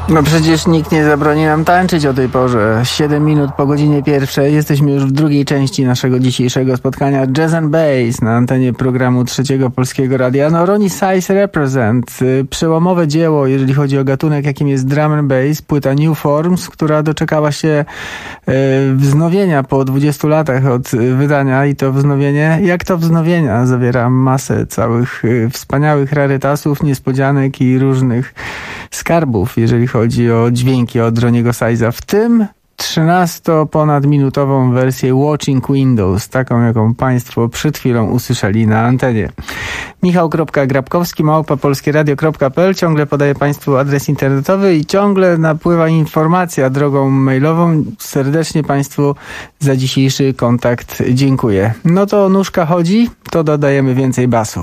No przecież nikt nie zabroni nam tańczyć o tej porze. 7 minut po godzinie 1. Jesteśmy już w drugiej części naszego dzisiejszego spotkania Jazz and Bass na antenie programu Trzeciego Polskiego Radia. No Ronnie Size Represent. Przełomowe dzieło, jeżeli chodzi o gatunek, jakim jest drum and bass. Płyta New Forms, która doczekała się wznowienia po 20 latach od wydania i to wznowienie, jak to wznowienia, zawiera masę całych wspaniałych rarytasów, niespodzianek i różnych skarbów, jeżeli chodzi o dźwięki od Ronniego Size'a, w tym 13-ponadminutową wersję Watching Windows, taką jaką Państwo przed chwilą usłyszeli na antenie. Michał.Grabkowski @polskieradio.pl. Ciągle podaję Państwu adres internetowy i ciągle napływa informacja drogą mailową. Serdecznie Państwu za dzisiejszy kontakt dziękuję. No to nóżka chodzi, to dodajemy więcej basu.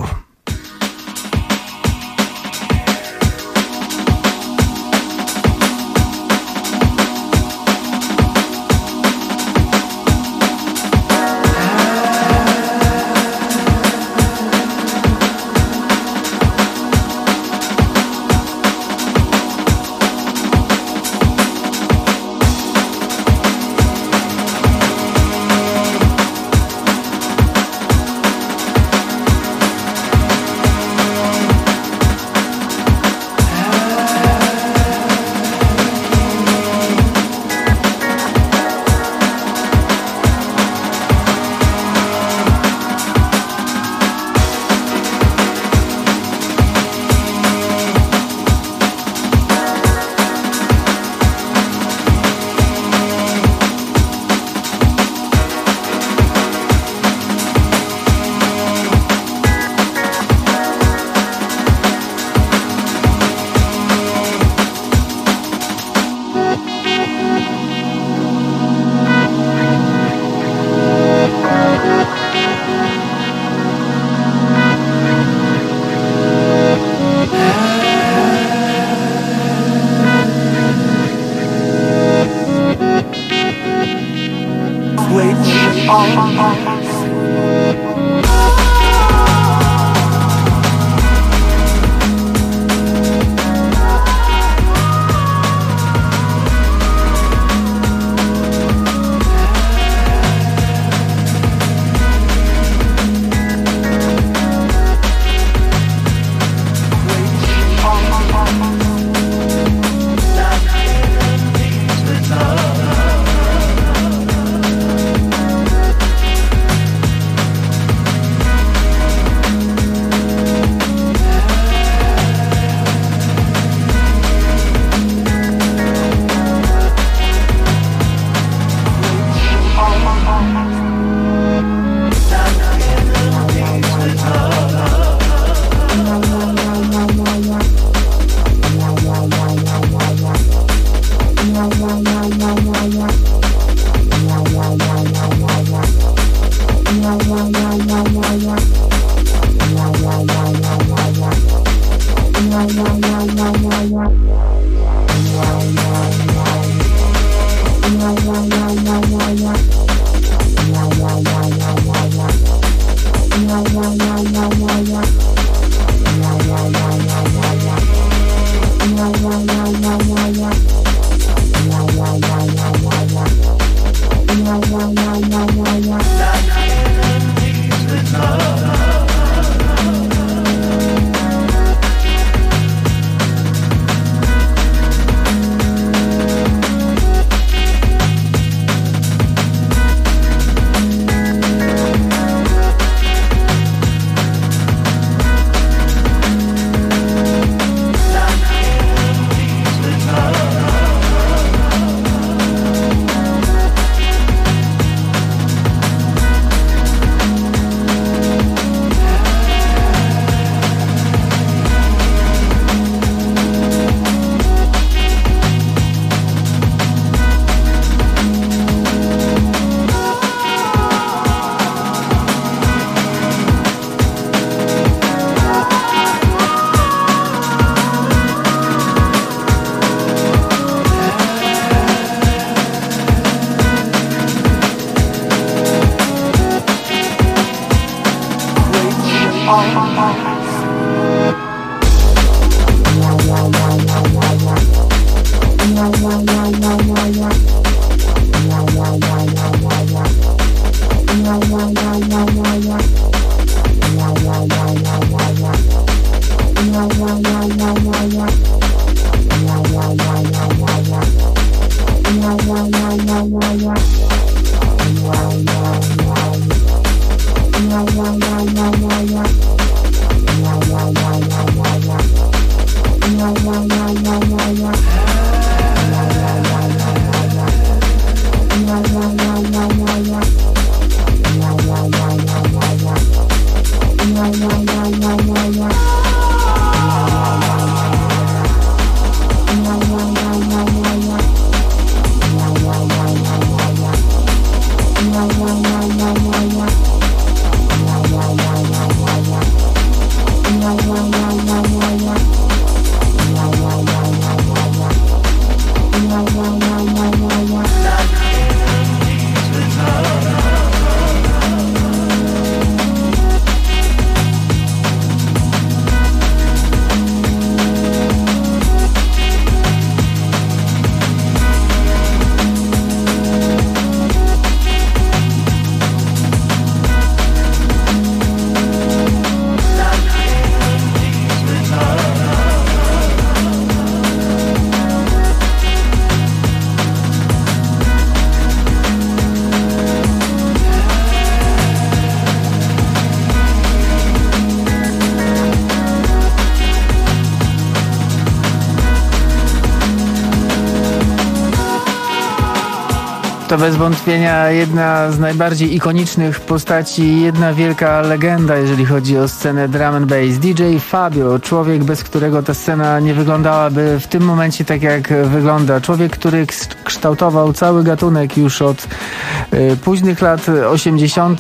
To bez wątpienia jedna z najbardziej ikonicznych postaci, jedna wielka legenda, jeżeli chodzi o scenę drum and bass. DJ Fabio, człowiek, bez którego ta scena nie wyglądałaby w tym momencie tak, jak wygląda. Człowiek, który kształtował cały gatunek już od późnych lat 80.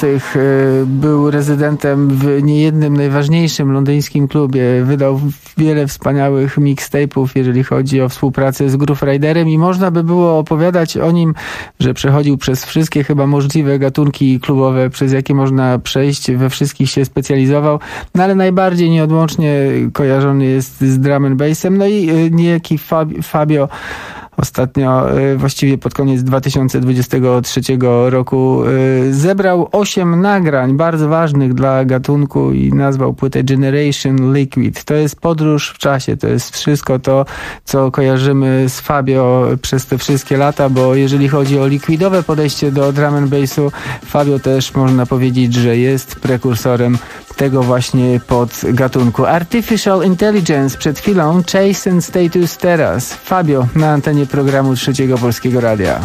Był rezydentem w niejednym najważniejszym londyńskim klubie. Wydał wiele wspaniałych mixtape'ów, jeżeli chodzi o współpracę z Groove Riderem i można by było opowiadać o nim, że przechodził przez wszystkie chyba możliwe gatunki klubowe, przez jakie można przejść, we wszystkich się specjalizował, no ale najbardziej nieodłącznie kojarzony jest z drum and bassem, no i niejaki Fabio ostatnio, właściwie pod koniec 2023 roku zebrał 8 nagrań bardzo ważnych dla gatunku i nazwał płytę Generation Liquid. To jest podróż w czasie, to jest wszystko to, co kojarzymy z Fabio przez te wszystkie lata, bo jeżeli chodzi o likwidowe podejście do drum and bassu, Fabio też można powiedzieć, że jest prekursorem tego właśnie podgatunku. Artificial Intelligence przed chwilą, Chase and Status teraz. Fabio na antenie programu Trzeciego Polskiego Radia.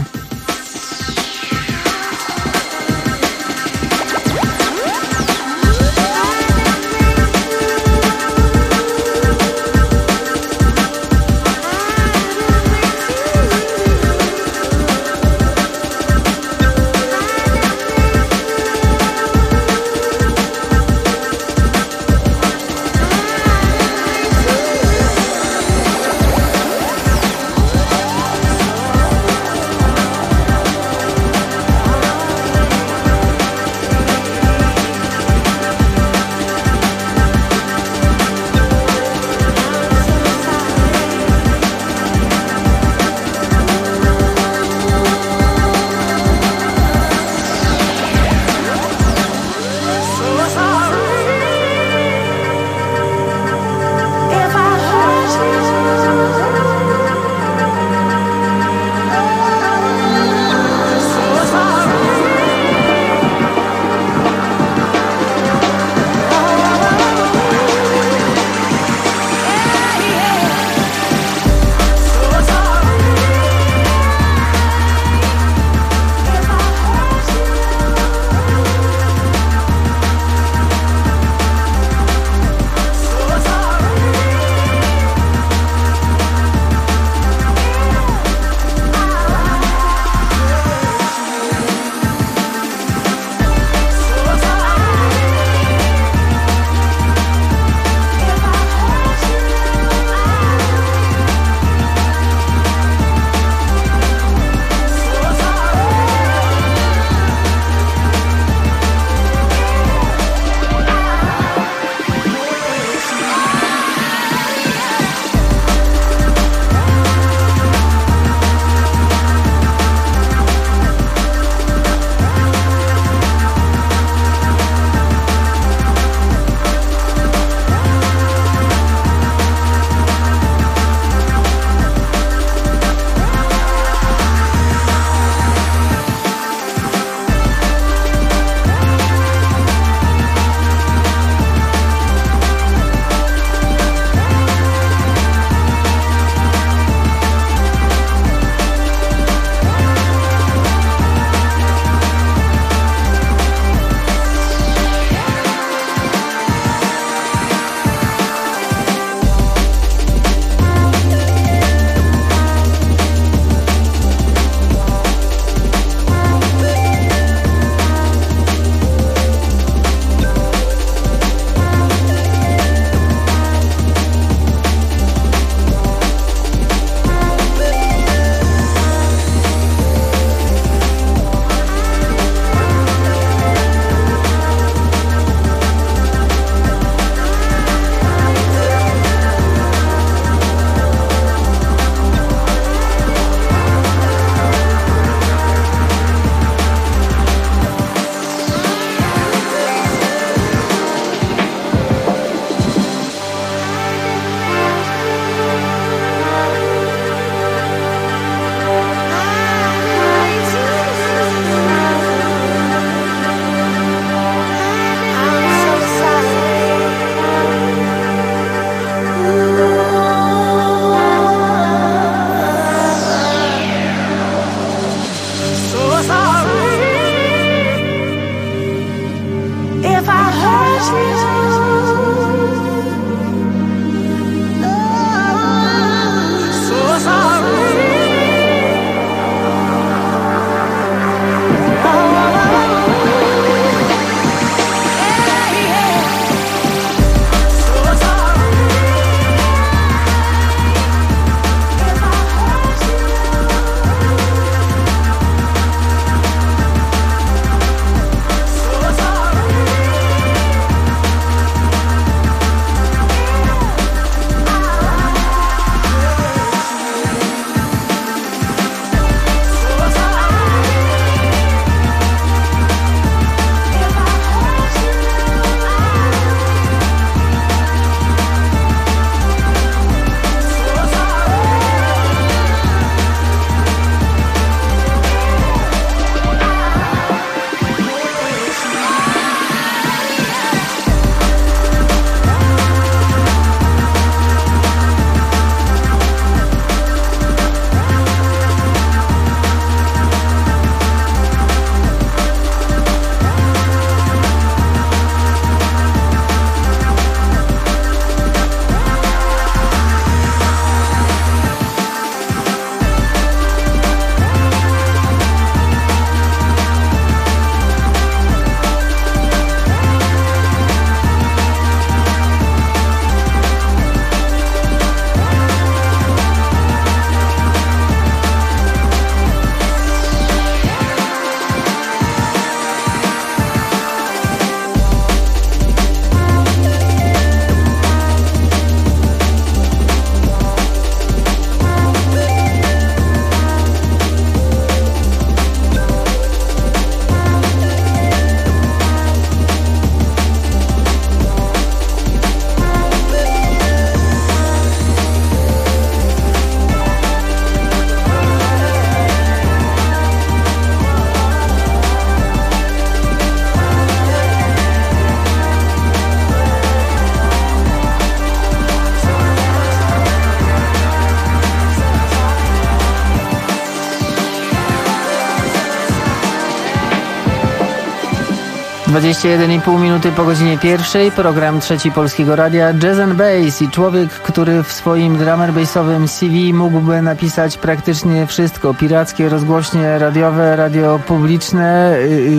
21,5 minuty po godzinie pierwszej, program Trzeci Polskiego Radia, Jazz and Bass i człowiek, który w swoim drum and bassowym CV mógłby napisać praktycznie wszystko. Pirackie rozgłośnie radiowe, radio publiczne,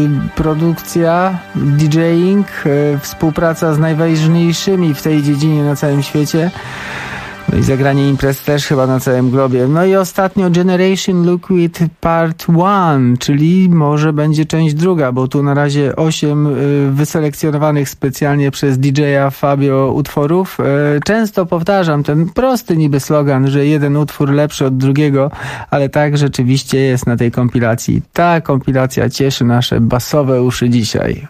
produkcja, DJing, współpraca z najważniejszymi w tej dziedzinie na całym świecie. No i zagranie imprez też chyba na całym globie. No i ostatnio Generation Liquid Part 1, czyli może będzie część druga, bo tu na razie 8 wyselekcjonowanych specjalnie przez DJ-a Fabio utworów. Często powtarzam ten prosty niby slogan, że jeden utwór lepszy od drugiego, ale tak rzeczywiście jest na tej kompilacji. Ta kompilacja cieszy nasze basowe uszy dzisiaj.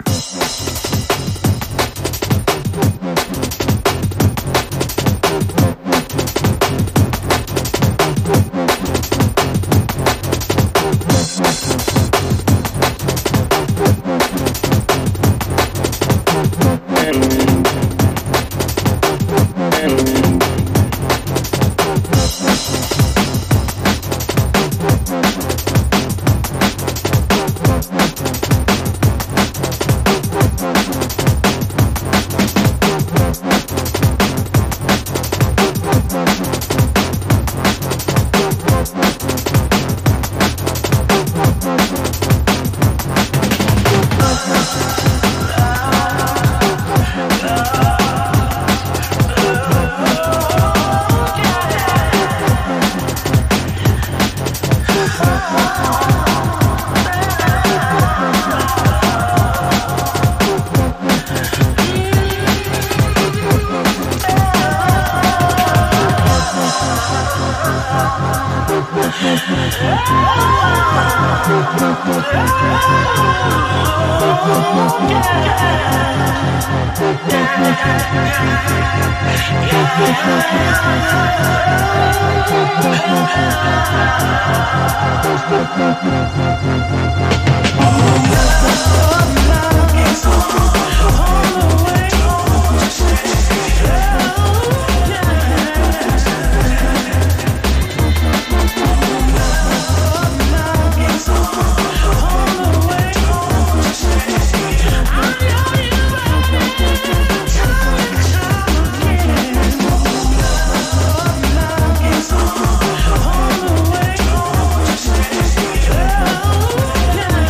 Yeah.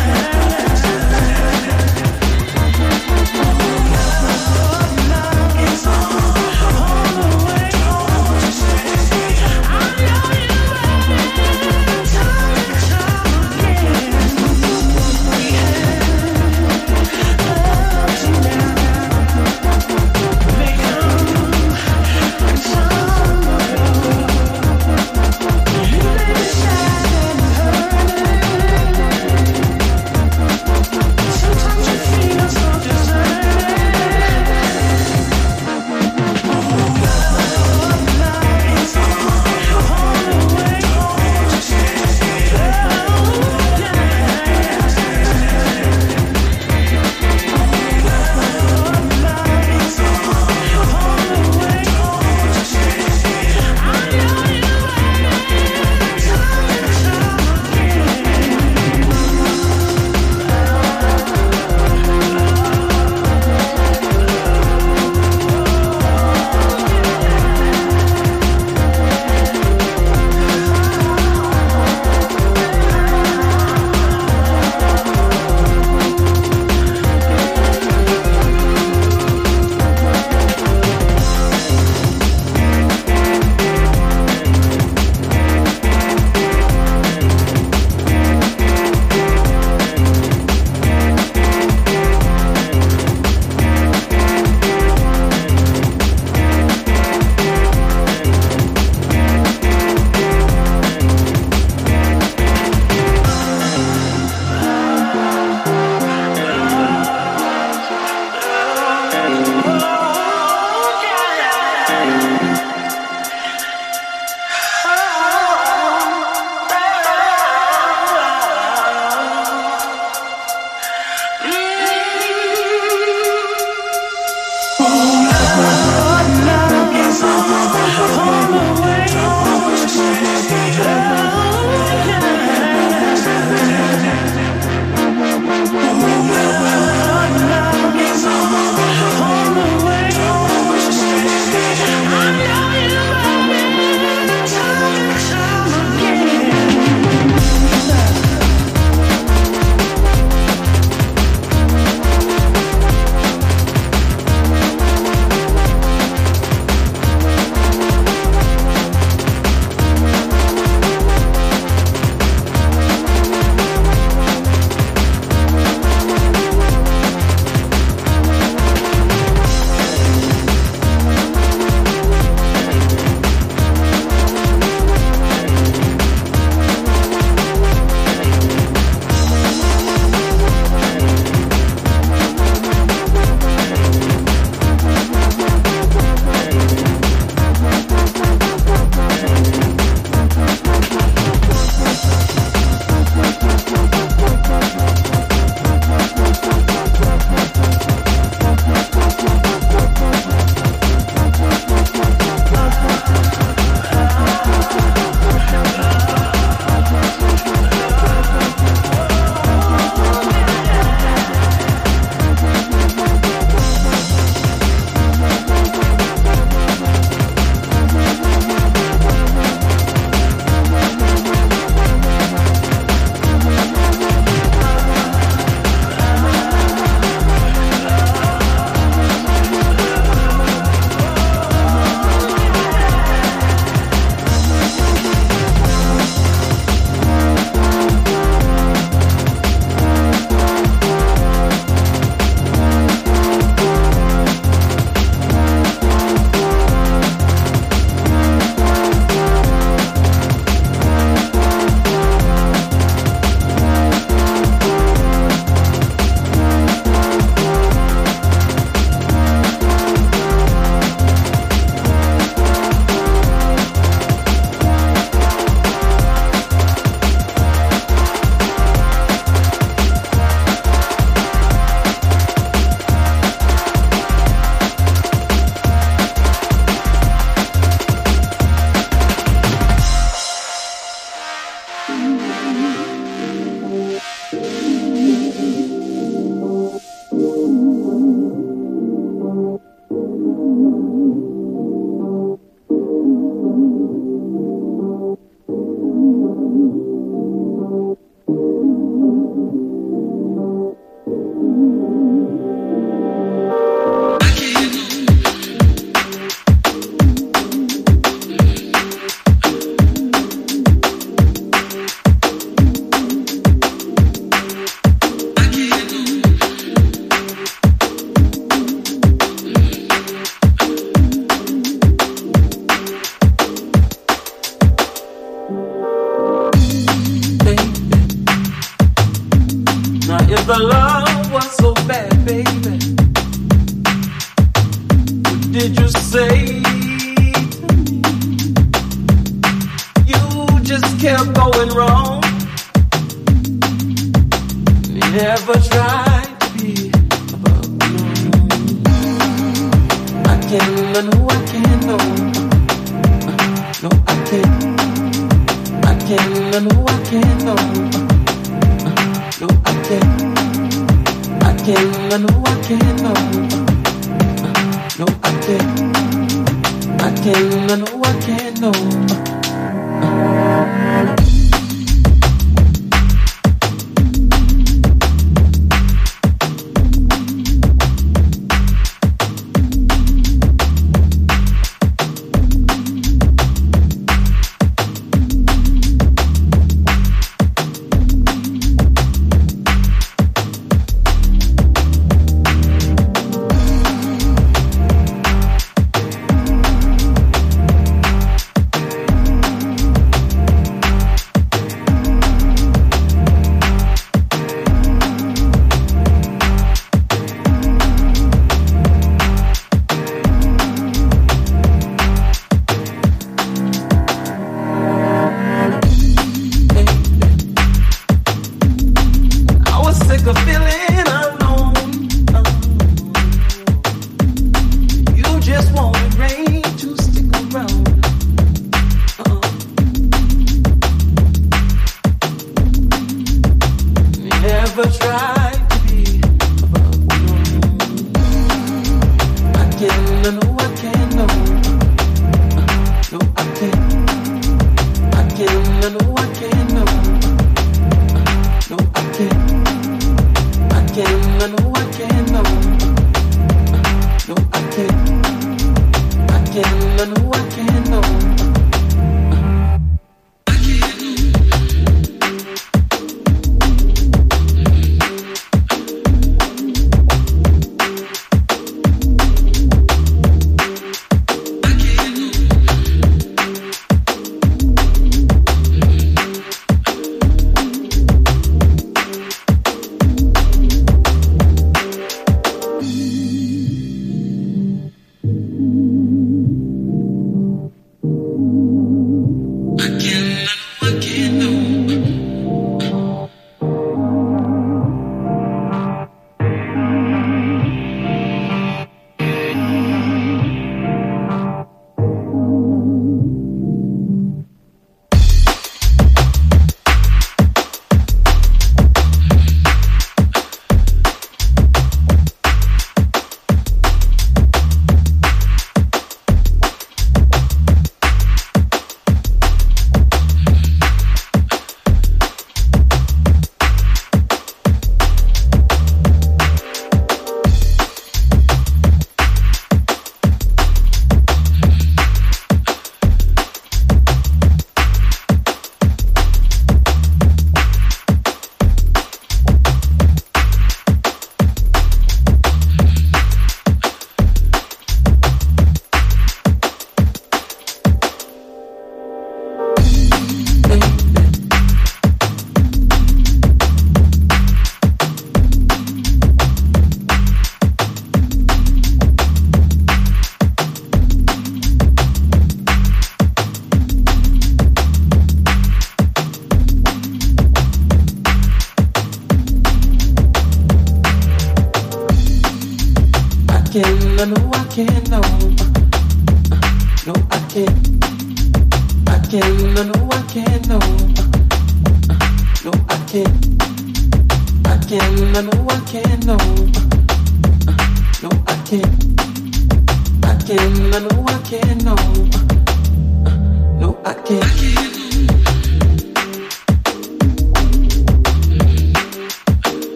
If the love was so bad, baby, what did you say to me? You just kept going wrong. You never tried to be above alone. I can't, no, I can't, no. No, I can't. I can't, no, I can't, no. No, I can't. I can't, no, I can't, no. No, I can't. I can't, no, I can't, no.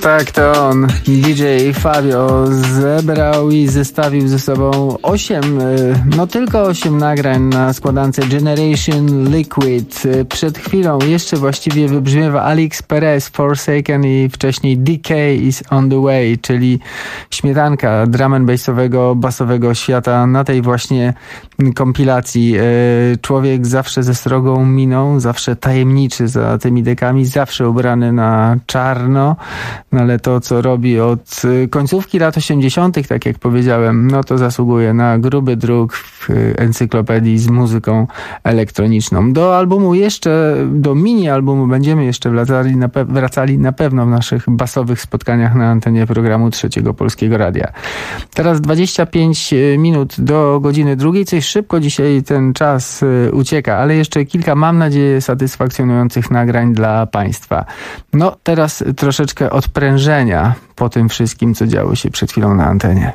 Tak, to on, DJ Fabio, zebrał i zestawił ze sobą 8, no tylko 8 nagrań na składance Generation Liquid. Przed chwilą jeszcze właściwie wybrzmiewa Alex Perez, Forsaken i wcześniej Decay is on the way, czyli śmietanka drum and bassowego, basowego świata na tej właśnie kompilacji. Człowiek zawsze ze srogą miną, zawsze tajemniczy za tymi dekami, zawsze ubrany na czarno, no ale to, co robi od końcówki lat 80., tak jak powiedziałem, no to zasługuje na gruby druk w encyklopedii z muzyką elektroniczną. Do albumu jeszcze, do mini-albumu będziemy jeszcze wracali na pewno w naszych basowych spotkaniach na antenie programu Trzeciego Polskiego Radia. Teraz 25 minut do godziny 2. Coś szybko dzisiaj ten czas ucieka, ale jeszcze kilka, mam nadzieję, satysfakcjonujących nagrań dla Państwa. No, teraz troszeczkę odprężenia po tym wszystkim, co działo się przed chwilą na antenie.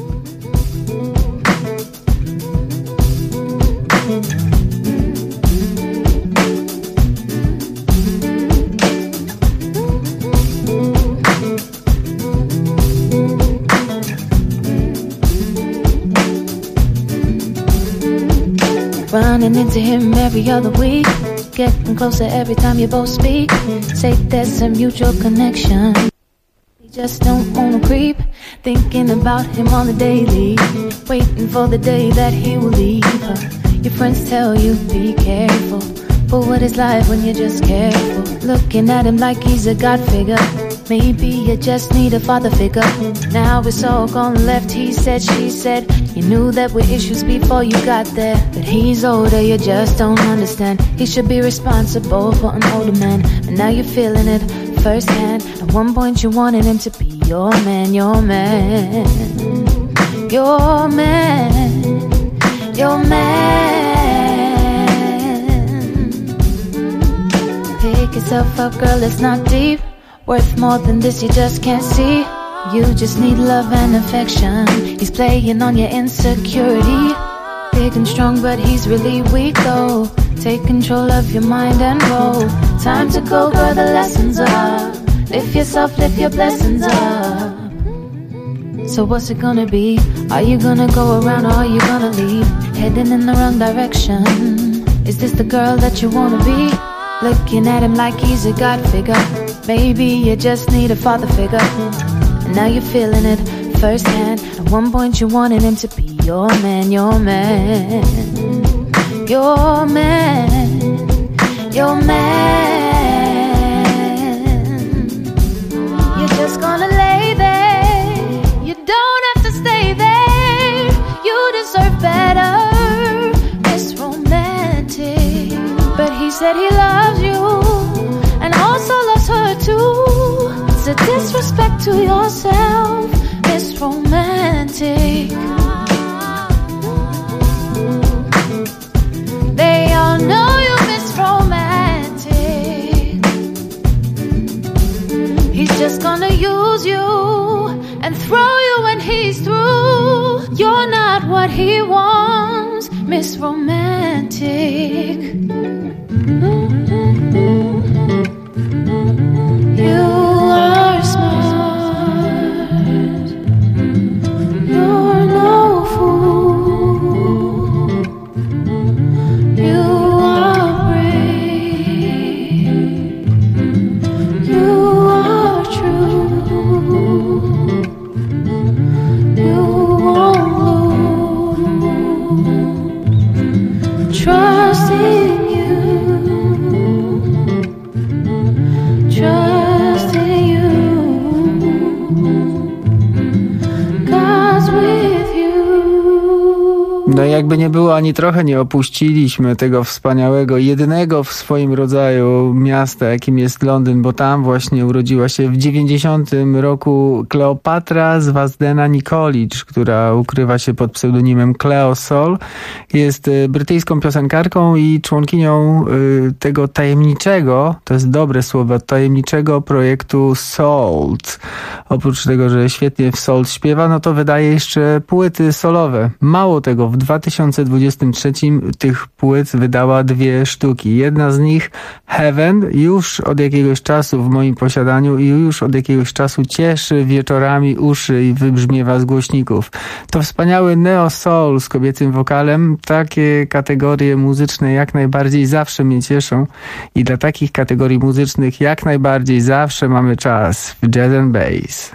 Running into him every other week, getting closer every time you both speak. Say there's a mutual connection. You just don't wanna creep, thinking about him on the daily, waiting for the day that he will leave her. Your friends tell you be careful, but what is life when you're just careful? Looking at him like he's a god figure. Maybe you just need a father figure. Now it's all gone left, he said, she said. You knew that were issues before you got there, but he's older, you just don't understand. He should be responsible for an older man, and now you're feeling it firsthand. At one point you wanted him to be your man, your man, your man, your man. Pick yourself up, girl, it's not deep. Worth more than this, you just can't see. You just need love and affection. He's playing on your insecurity. Big and strong, but he's really weak though. Take control of your mind and roll. Time to go, girl, the lessons up. Lift yourself, lift your blessings up. So what's it gonna be? Are you gonna go around or are you gonna leave? Heading in the wrong direction. Is this the girl that you wanna be? Looking at him like he's a god figure. Maybe you just need a father figure. And now you're feeling it firsthand. At one point you wanted him to be your man, your man, your man, your man. You're just gonna lay there. You don't have to stay there. You deserve better. It's romantic. But he said he loves you and also loves her too. It's a disrespect to yourself. It's romantic. They all know you miss romantic. He's just gonna use you and throw you when he's through. You're not what he wants, Miss Romantic. You are smart. You're no fool. You are brave. You are true. You won't lose. Trust in you. Trust in you. God's with you. No jakby nie było, ani trochę nie opuściliśmy tego wspaniałego, jedynego w swoim rodzaju miasta, jakim jest Londyn, bo tam właśnie urodziła się w 90 roku Kleopatra z Wasdena Nikolic, która ukrywa się pod pseudonimem Cleo Sol. Jest brytyjską piosenkarką i członkinią tego tajemniczego, to jest dobre słowo, tajemniczego projektu Salt. Oprócz tego, że świetnie w Salt śpiewa, no to wydaje jeszcze płyty solowe. Mało tego, w 2023 tych płyt wydała 2 sztuki. Jedna z nich, Heaven, już od jakiegoś czasu w moim posiadaniu i już od jakiegoś czasu cieszy wieczorami uszy i wybrzmiewa z głośników. To wspaniały neo-soul z kobiecym wokalem. Takie kategorie muzyczne jak najbardziej zawsze mnie cieszą i dla takich kategorii muzycznych jak najbardziej zawsze mamy czas w Jazz and Bass.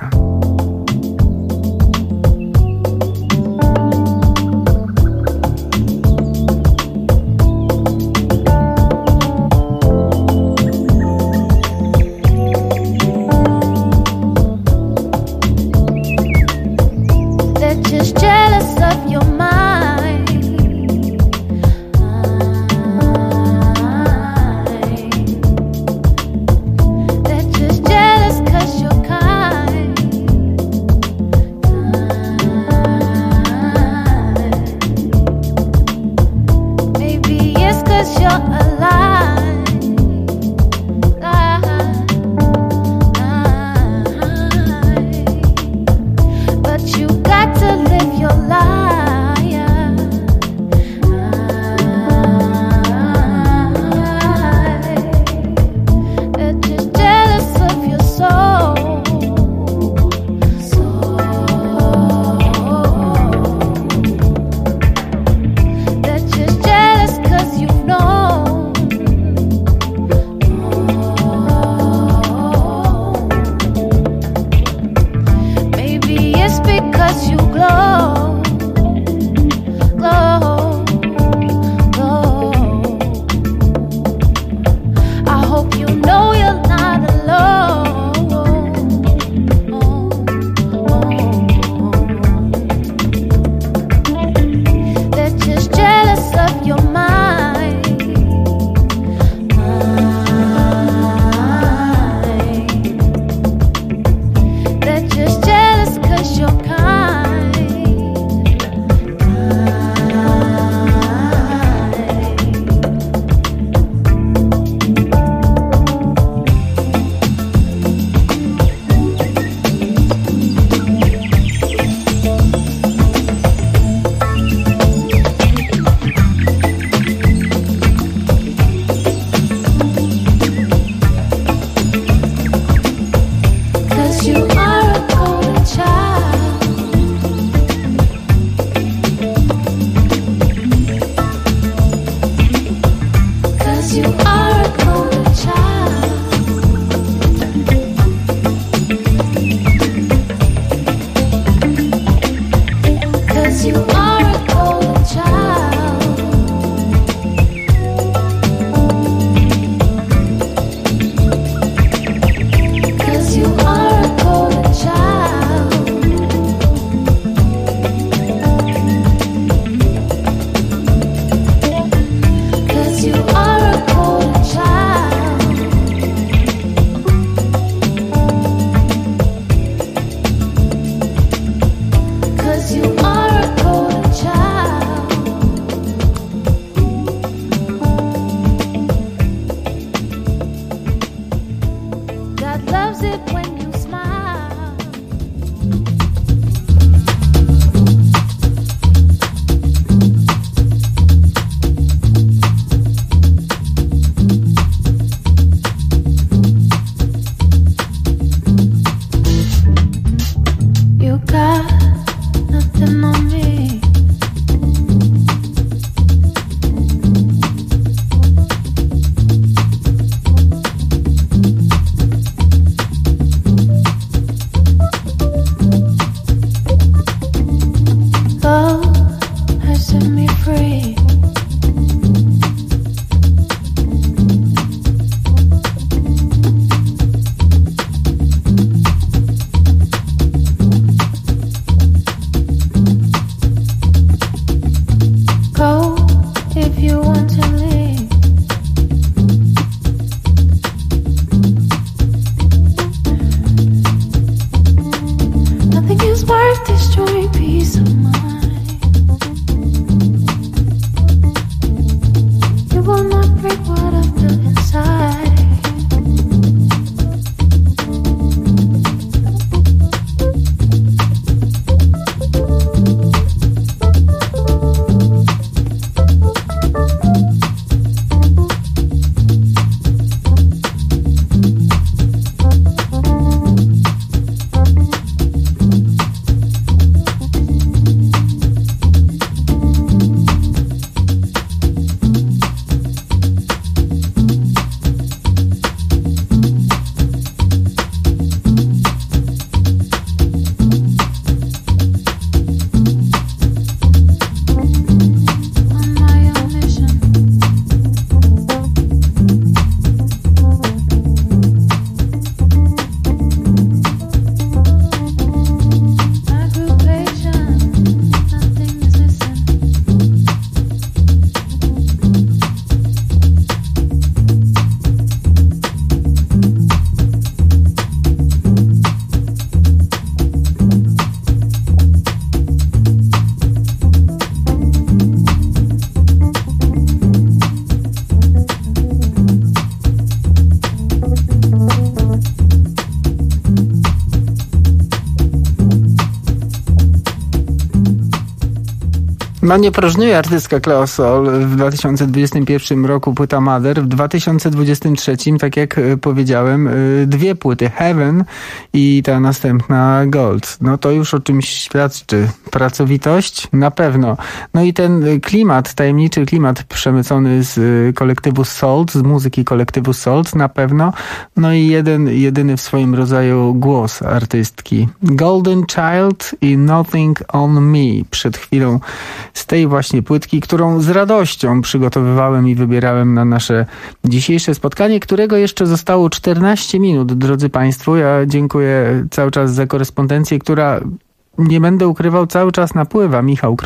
No nie próżnuje artystka Cleo Sol. W 2021 roku płyta Mother, w 2023, tak jak powiedziałem, 2 płyty, Heaven i ta następna Gold. No to już o czymś świadczy. Pracowitość? Na pewno. No i ten klimat, tajemniczy klimat przemycony z kolektywu Salt, z muzyki kolektywu Salt na pewno. No i jedyny w swoim rodzaju głos artystki. Golden Child i Nothing on Me. Przed chwilą z tej właśnie płytki, którą z radością przygotowywałem i wybierałem na nasze dzisiejsze spotkanie, którego jeszcze zostało 14 minut, drodzy Państwo. Ja dziękuję cały czas za korespondencję, która, nie będę ukrywał, cały czas napływa.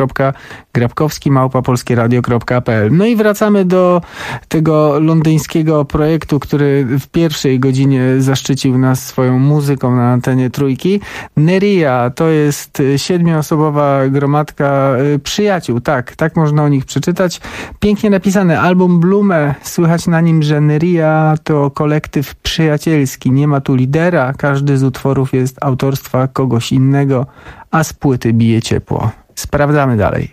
michał.grabkowski@polskieradio.pl. No i wracamy do tego londyńskiego projektu, który w pierwszej godzinie zaszczycił nas swoją muzyką na antenie Trójki. Neria to jest 7-osobowa gromadka przyjaciół. Tak można o nich przeczytać. Pięknie napisany album Blume. Słychać na nim, że Neria to kolektyw przyjacielski. Nie ma tu lidera. Każdy z utworów jest autorstwa kogoś innego, a z płyty bije ciepło. Sprawdzamy dalej.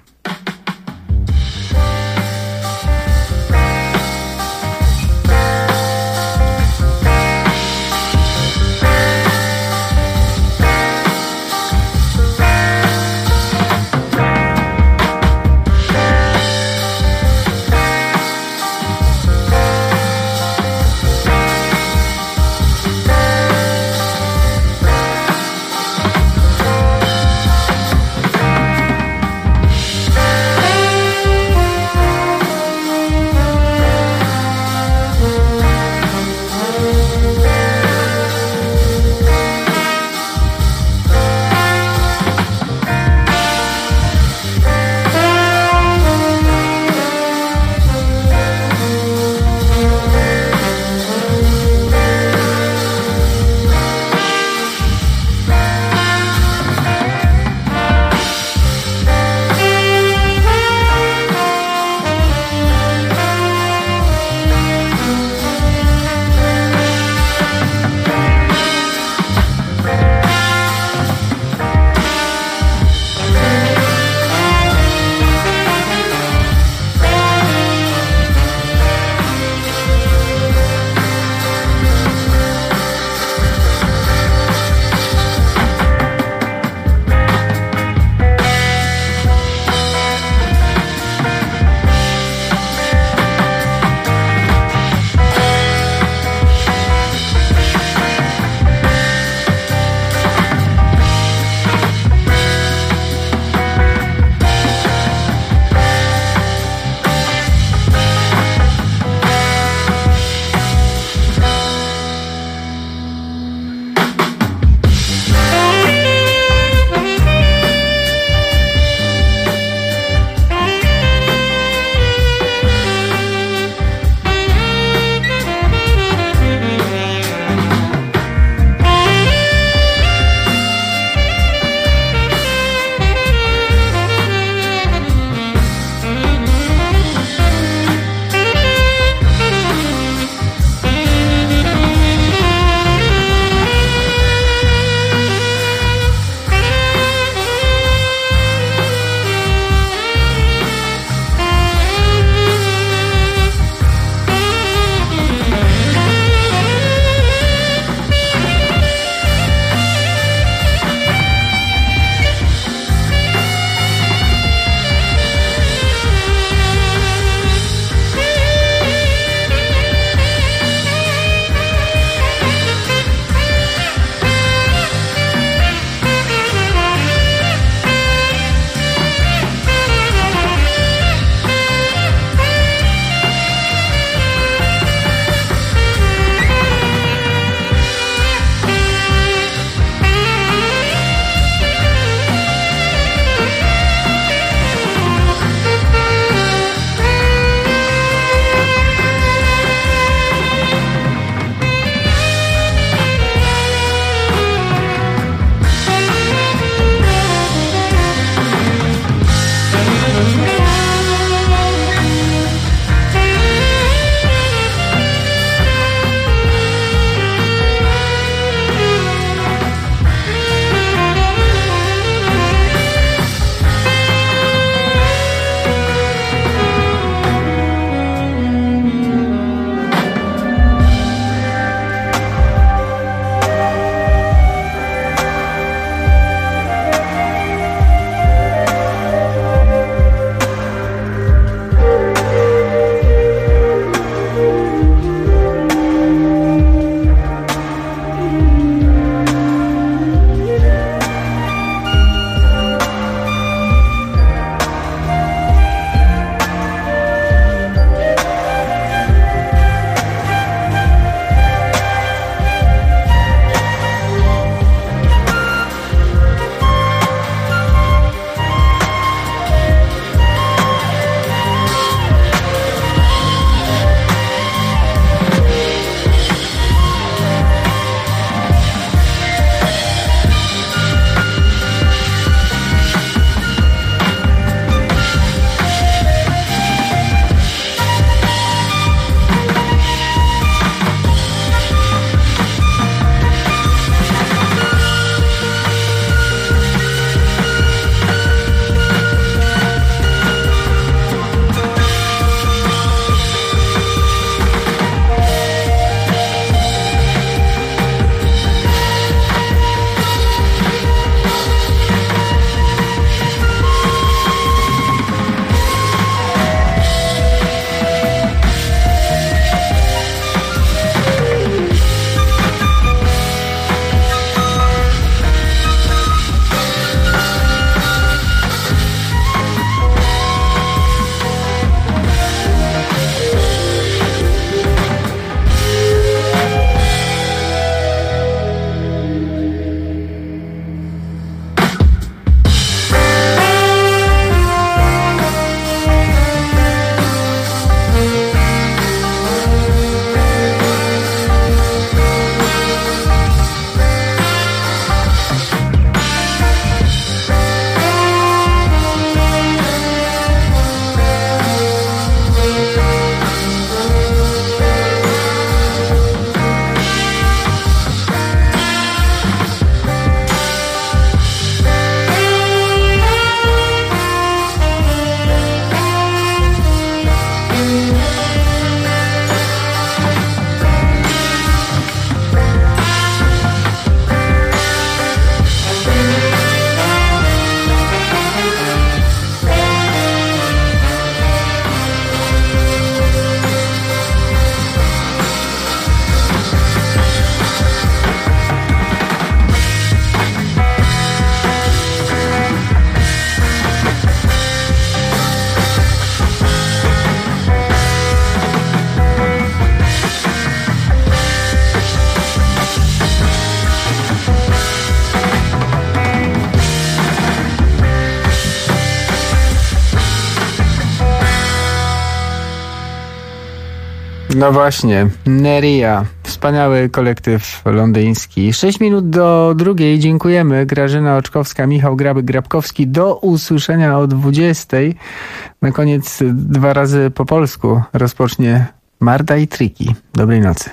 No właśnie, Neria. Wspaniały kolektyw londyński. 6 minut do 2. Dziękujemy. Grażyna Oczkowska, Michał Grabkowski. Do usłyszenia o 20. Na koniec 2 razy po polsku rozpocznie Marta i Triki. Dobrej nocy.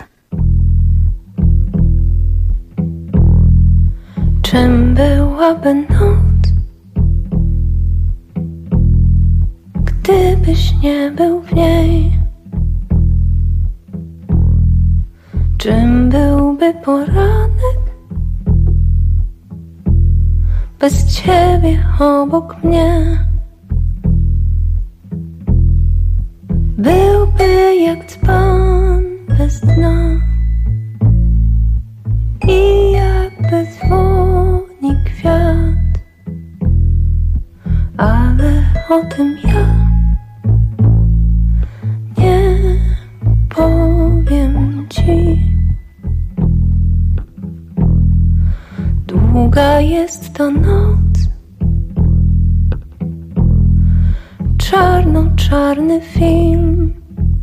Czym byłaby noc, gdybyś nie był w niej? Czym byłby poranek bez ciebie obok mnie? Byłby jak dzban bez dna i jakby dzwoni kwiat, ale o tym ja nie powiem ci. Długa jest to noc, czarno-czarny film.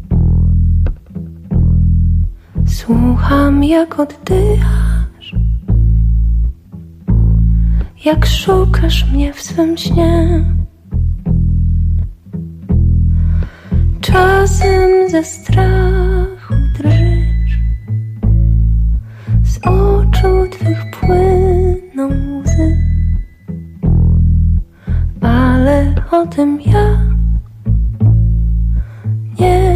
Słucham, jak oddychasz, jak szukasz mnie w swym śnie. Czasem ze strachu drżysz, z oczu twych płyną łzy, ale o tym ja nie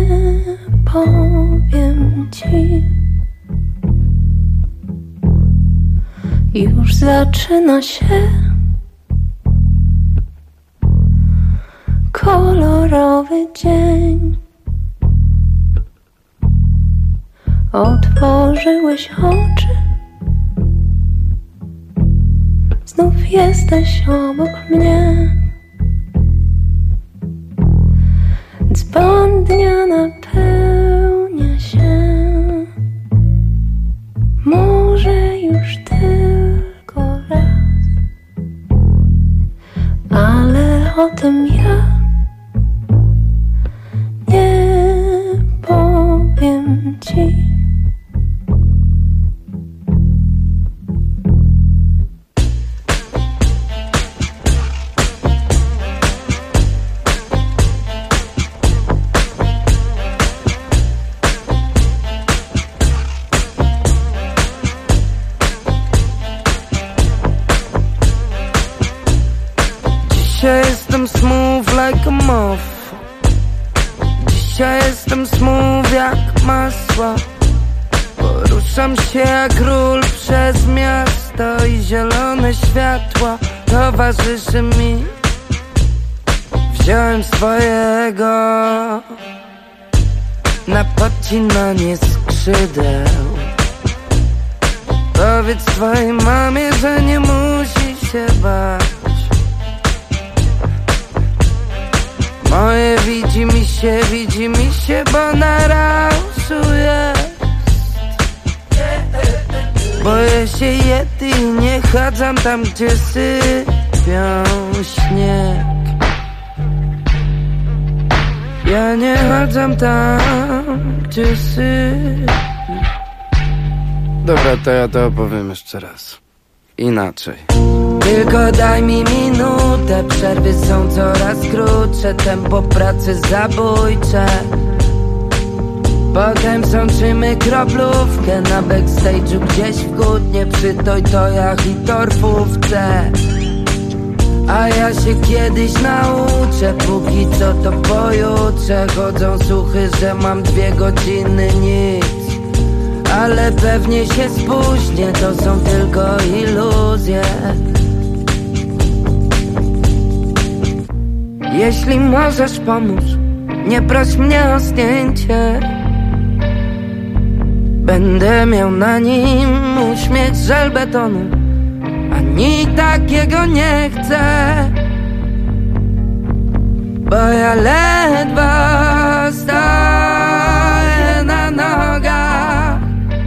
powiem ci. Już zaczyna się kolorowy dzień. Otworzyłeś oczy, znów jesteś obok mnie. Dzban dnia napełnia się, może już tylko raz, ale o tym ja nie powiem ci. Dzisiaj jestem smooth like a muff. Dzisiaj jestem smooth jak masło. Poruszam się jak król przez miasto i zielone światło towarzyszy mi. Wziąłem swojego na podcinanie skrzydeł. Powiedz twojej mamie, że nie musi się bać. Moje widzi mi się, bo na rauszu jest. Boję się Yeti i nie chadzam tam, gdzie sypią śnieg. Ja nie chadzam tam, gdzie sypią. Dobra, to ja to opowiem jeszcze raz. Inaczej. Tylko daj mi minutę, przerwy są coraz krótsze, tempo pracy zabójcze. Potem sączymy kroplówkę na backstage'u gdzieś w Kutnie, przy tojtojach i torfówce. A ja się kiedyś nauczę, póki co to pojutrze. Chodzą słuchy, że mam 2 godziny nic, ale pewnie się spóźnię, to są tylko iluzje. Jeśli możesz pomóż, nie proś mnie o zdjęcie. Będę miał na nim uśmiech żelbetonu, ani takiego nie chcę. Bo ja ledwo stoję na nogach.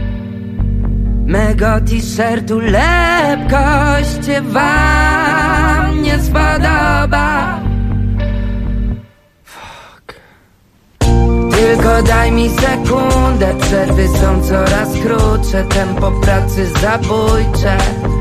Mego t-shirtu lepkość się wam nie spodoba. Tylko daj mi sekundę, przerwy są coraz krótsze, tempo pracy zabójcze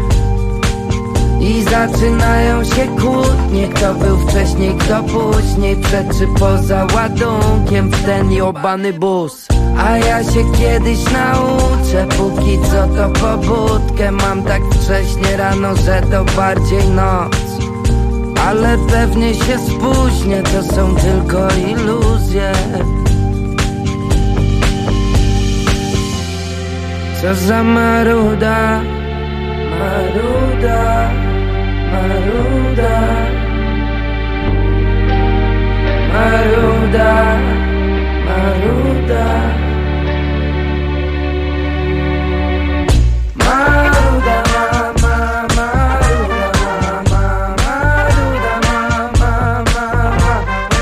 i zaczynają się kłótnie, kto był wcześniej, kto później, przed czy poza ładunkiem w ten jobany bus. A ja się kiedyś nauczę, póki co to pobudkę mam tak wcześnie rano, że to bardziej noc. Ale pewnie się spóźnię, to są tylko iluzje. Co za maruda, maruda, maruda, maruda, maruda. Maruda, mama, maruda, mama, maruda, mama, mama.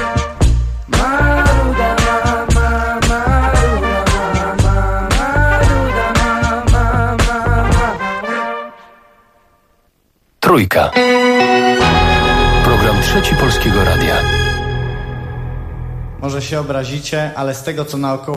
Maruda, mama, maruda, mama, maruda, mama, mama. Trójka. Program Trzeci Polskiego Radia. Może się obrazicie, ale z tego co naokoło